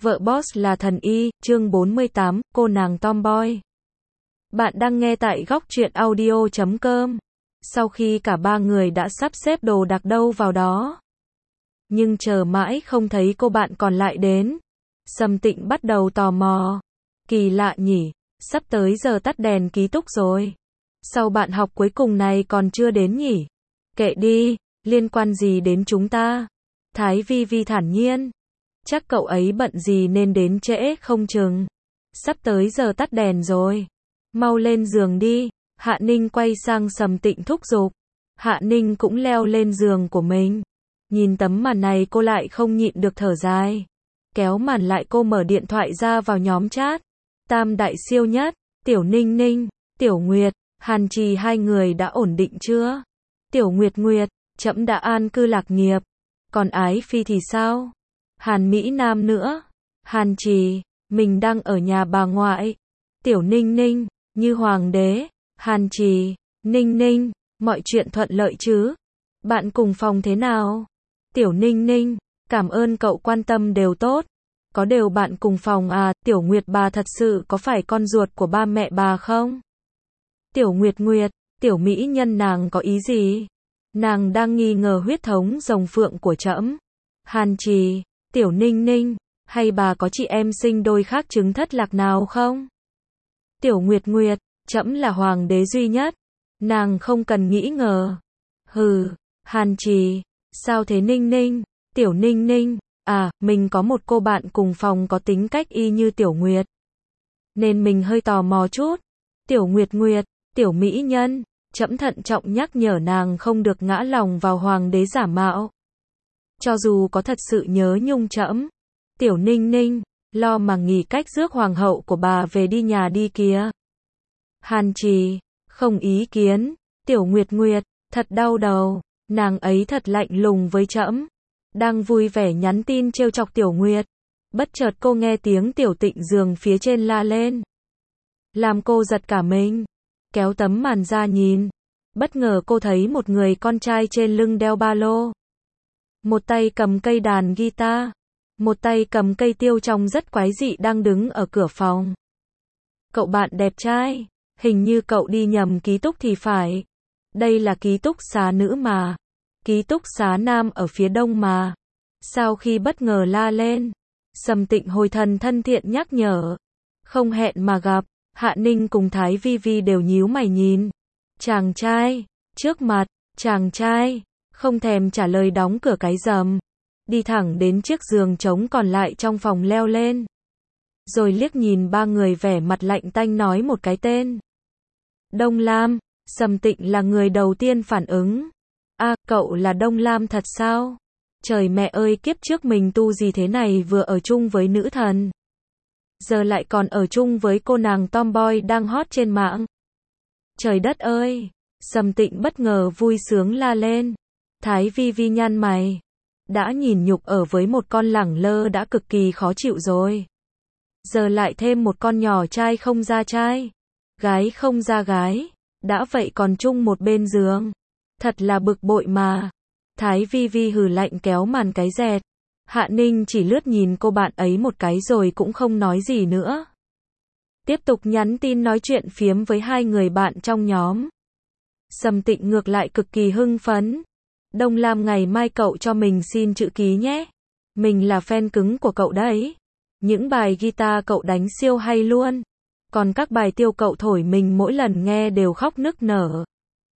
Vợ boss là thần y, chương 48, cô nàng tomboy. Bạn đang nghe tại góc truyện audio.com. Sau khi cả ba người đã sắp xếp đồ đạc đâu vào đó, nhưng chờ mãi không thấy cô bạn còn lại đến, Sầm Tịnh bắt đầu tò mò. Kỳ lạ nhỉ, sắp tới giờ tắt đèn ký túc rồi. Sao bạn học cuối cùng này còn chưa đến nhỉ? Kệ đi, liên quan gì đến chúng ta? Thái Vi Vi thản nhiên. Chắc cậu ấy bận gì nên đến trễ không chừng. Sắp tới giờ tắt đèn rồi. Mau lên giường đi. Hạ Ninh quay sang Sầm Tịnh thúc giục. Hạ Ninh cũng leo lên giường của mình. Nhìn tấm màn này cô lại không nhịn được thở dài. Kéo màn lại cô mở điện thoại ra vào nhóm chat. Tam đại siêu nhất, Tiểu Ninh Ninh, Tiểu Nguyệt, Hàn Trì hai người đã ổn định chưa? Tiểu Nguyệt Nguyệt, trẫm đã an cư lạc nghiệp. Còn Ái Phi thì sao? Hàn Mỹ Nam nữa. Hàn Trì, mình đang ở nhà bà ngoại. Tiểu Ninh Ninh, như hoàng đế. Hàn Trì, Ninh Ninh, mọi chuyện thuận lợi chứ? Bạn cùng phòng thế nào? Tiểu Ninh Ninh, cảm ơn cậu quan tâm đều tốt. Có điều bạn cùng phòng à? Tiểu Nguyệt bà thật sự có phải con ruột của ba mẹ bà không? Tiểu Nguyệt Nguyệt, Tiểu Mỹ Nhân nàng có ý gì? Nàng đang nghi ngờ huyết thống rồng phượng của trẫm. Hàn Trì, Tiểu Ninh Ninh, hay bà có chị em sinh đôi khác chứng thất lạc nào không? Tiểu Nguyệt Nguyệt, trẫm là hoàng đế duy nhất. Nàng không cần nghĩ ngờ. Hừ, Hàn Trì, sao thế Ninh Ninh? Tiểu Ninh Ninh, à, mình có một cô bạn cùng phòng có tính cách y như Tiểu Nguyệt, nên mình hơi tò mò chút. Tiểu Nguyệt Nguyệt, Tiểu Mỹ Nhân, trẫm thận trọng nhắc nhở nàng không được ngã lòng vào hoàng đế giả mạo. Cho dù có thật sự nhớ nhung trẫm. Tiểu Ninh Ninh, lo mà nghỉ cách rước hoàng hậu của bà về đi nhà đi kìa. Hàn Trì, không ý kiến. Tiểu Nguyệt Nguyệt, thật đau đầu, nàng ấy thật lạnh lùng với trẫm. Đang vui vẻ nhắn tin trêu chọc Tiểu Nguyệt, bất chợt cô nghe tiếng Tiểu Tịnh giường phía trên la lên, làm cô giật cả mình. Kéo tấm màn ra nhìn, bất ngờ cô thấy một người con trai trên lưng đeo ba lô, một tay cầm cây đàn guitar, một tay cầm cây tiêu trông rất quái dị đang đứng ở cửa phòng. Cậu bạn đẹp trai, hình như cậu đi nhầm ký túc thì phải. Đây là ký túc xá nữ mà. Ký túc xá nam ở phía đông mà. Sau khi bất ngờ la lên, Sầm Tịnh hồi thần thân thiện nhắc nhở. Không hẹn mà gặp, Hạ Ninh cùng Thái Vi Vi đều nhíu mày nhìn. Chàng trai, trước mặt, chàng trai, không thèm trả lời đóng cửa cái rầm. Đi thẳng đến chiếc giường trống còn lại trong phòng leo lên. Rồi liếc nhìn ba người vẻ mặt lạnh tanh nói một cái tên. Đông Lam. Sầm Tịnh là người đầu tiên phản ứng. À, cậu là Đông Lam thật sao? Trời mẹ ơi, kiếp trước mình tu gì thế này, vừa ở chung với nữ thần, giờ lại còn ở chung với cô nàng tomboy đang hot trên mạng. Trời đất ơi! Sầm Tịnh bất ngờ vui sướng la lên. Thái Vi Vi nhăn mày. Đã nhìn nhục ở với một con lẳng lơ đã cực kỳ khó chịu rồi, giờ lại thêm một con nhỏ trai không ra trai, gái không ra gái, đã vậy còn chung một bên giường. Thật là bực bội mà. Thái Vi Vi hừ lạnh kéo màn cái dẹt. Hạ Ninh chỉ lướt nhìn cô bạn ấy một cái rồi cũng không nói gì nữa. Tiếp tục nhắn tin nói chuyện phiếm với hai người bạn trong nhóm. Sầm Tịnh ngược lại cực kỳ hưng phấn. Đông Lam, ngày mai cậu cho mình xin chữ ký nhé. Mình là fan cứng của cậu đấy. Những bài guitar cậu đánh siêu hay luôn. Còn các bài tiêu cậu thổi mình mỗi lần nghe đều khóc nức nở.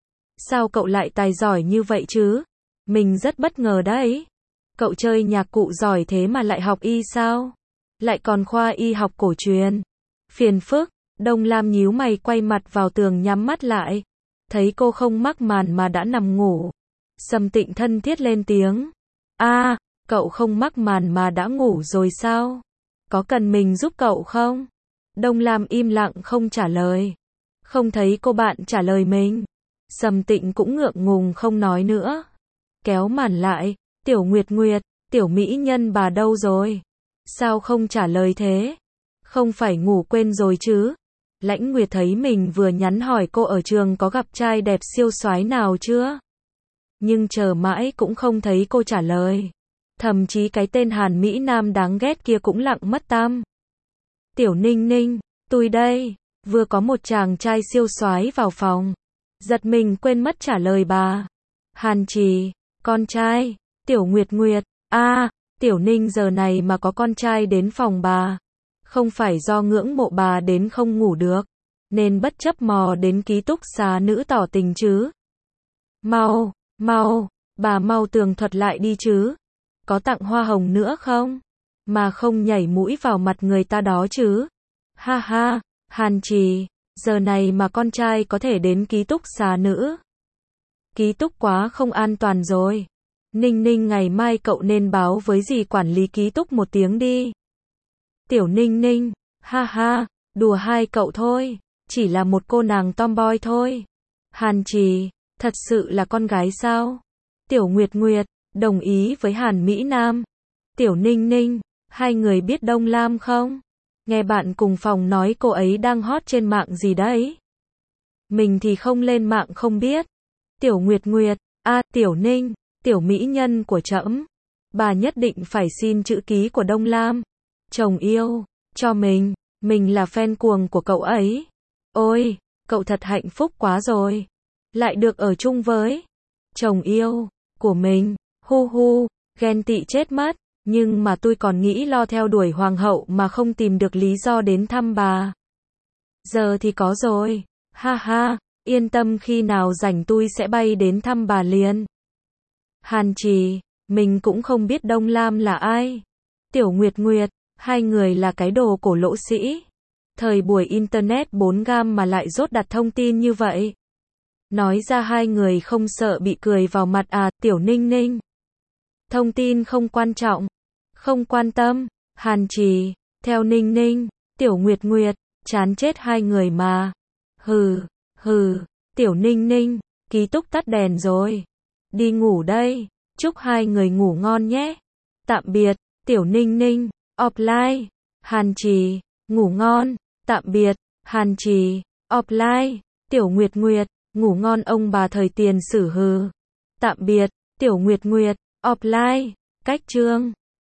Sao cậu lại tài giỏi như vậy chứ? Mình rất bất ngờ đấy. Cậu chơi nhạc cụ giỏi thế mà lại học y sao? Lại còn khoa y học cổ truyền. Phiền phức. Đông Lam nhíu mày quay mặt vào tường nhắm mắt lại. Thấy cô không mắc màn mà đã nằm ngủ, Sầm Tịnh thân thiết lên tiếng. À, cậu không mắc màn mà đã ngủ rồi sao? Có cần mình giúp cậu không? Đông Lam im lặng không trả lời. Không thấy cô bạn trả lời mình, Sầm Tịnh cũng ngượng ngùng không nói nữa. Kéo màn lại. Tiểu Nguyệt Nguyệt, Tiểu Mỹ Nhân bà đâu rồi? Sao không trả lời thế? Không phải ngủ quên rồi chứ? Lãnh Nguyệt thấy mình vừa nhắn hỏi cô ở trường có gặp trai đẹp siêu soái nào chưa, nhưng chờ mãi cũng không thấy cô trả lời. Thậm chí cái tên Hàn Mỹ Nam đáng ghét kia cũng lặng mất tăm. Tiểu Ninh Ninh, tôi đây. Vừa có một chàng trai siêu soái vào phòng. Giật mình quên mất trả lời bà. Hàn Trì, con trai. Tiểu Nguyệt Nguyệt, Tiểu Ninh giờ này mà có con trai đến phòng bà. Không phải do ngưỡng mộ bà đến không ngủ được, nên bất chấp mò đến ký túc xá nữ tỏ tình chứ. Mau, bà mau tường thuật lại đi chứ. Có tặng hoa hồng nữa không? Mà không nhảy mũi vào mặt người ta đó chứ. Ha ha, Hàn Trì, giờ này mà con trai có thể đến ký túc xá nữ. Ký túc quá không an toàn rồi. Ninh Ninh, ngày mai cậu nên báo với dì quản lý ký túc một tiếng đi. Tiểu Ninh Ninh, ha ha, đùa hai cậu thôi, chỉ là một cô nàng tomboy thôi. Hàn Trì, thật sự là con gái sao? Tiểu Nguyệt Nguyệt, đồng ý với Hàn Mỹ Nam. Tiểu Ninh Ninh, hai người biết Đông Lam không? Nghe bạn cùng phòng nói cô ấy đang hot trên mạng gì đấy. Mình thì không lên mạng không biết. Tiểu Nguyệt Nguyệt, Tiểu Ninh, tiểu mỹ nhân của trẫm, bà nhất định phải xin chữ ký của Đông Lam. Chồng yêu, cho mình là fan cuồng của cậu ấy. Ôi, cậu thật hạnh phúc quá rồi. Lại được ở chung với chồng yêu của mình, hu hu, ghen tị chết mất. Nhưng mà tôi còn nghĩ lo theo đuổi hoàng hậu mà không tìm được lý do đến thăm bà. Giờ thì có rồi, ha ha, yên tâm, khi nào rảnh tôi sẽ bay đến thăm bà liền. Hàn Trì, mình cũng không biết Đông Lam là ai. Tiểu Nguyệt Nguyệt, hai người là cái đồ cổ lỗ sĩ. Thời buổi Internet 4G mà lại dốt đặt thông tin như vậy. Nói ra hai người không sợ bị cười vào mặt Tiểu Ninh Ninh. Thông tin không quan trọng, không quan tâm. Hàn Trì, theo Ninh Ninh, Tiểu Nguyệt Nguyệt, chán chết hai người mà. Hừ, Tiểu Ninh Ninh, ký túc tắt đèn rồi. Đi ngủ đây, chúc hai người ngủ ngon nhé. Tạm biệt, Tiểu Ninh Ninh, offline. Hàn Trì, ngủ ngon, tạm biệt, Hàn Trì, offline. Tiểu Nguyệt Nguyệt, ngủ ngon ông bà thời tiền sử hừ. Tạm biệt, Tiểu Nguyệt Nguyệt, offline. Cách chương.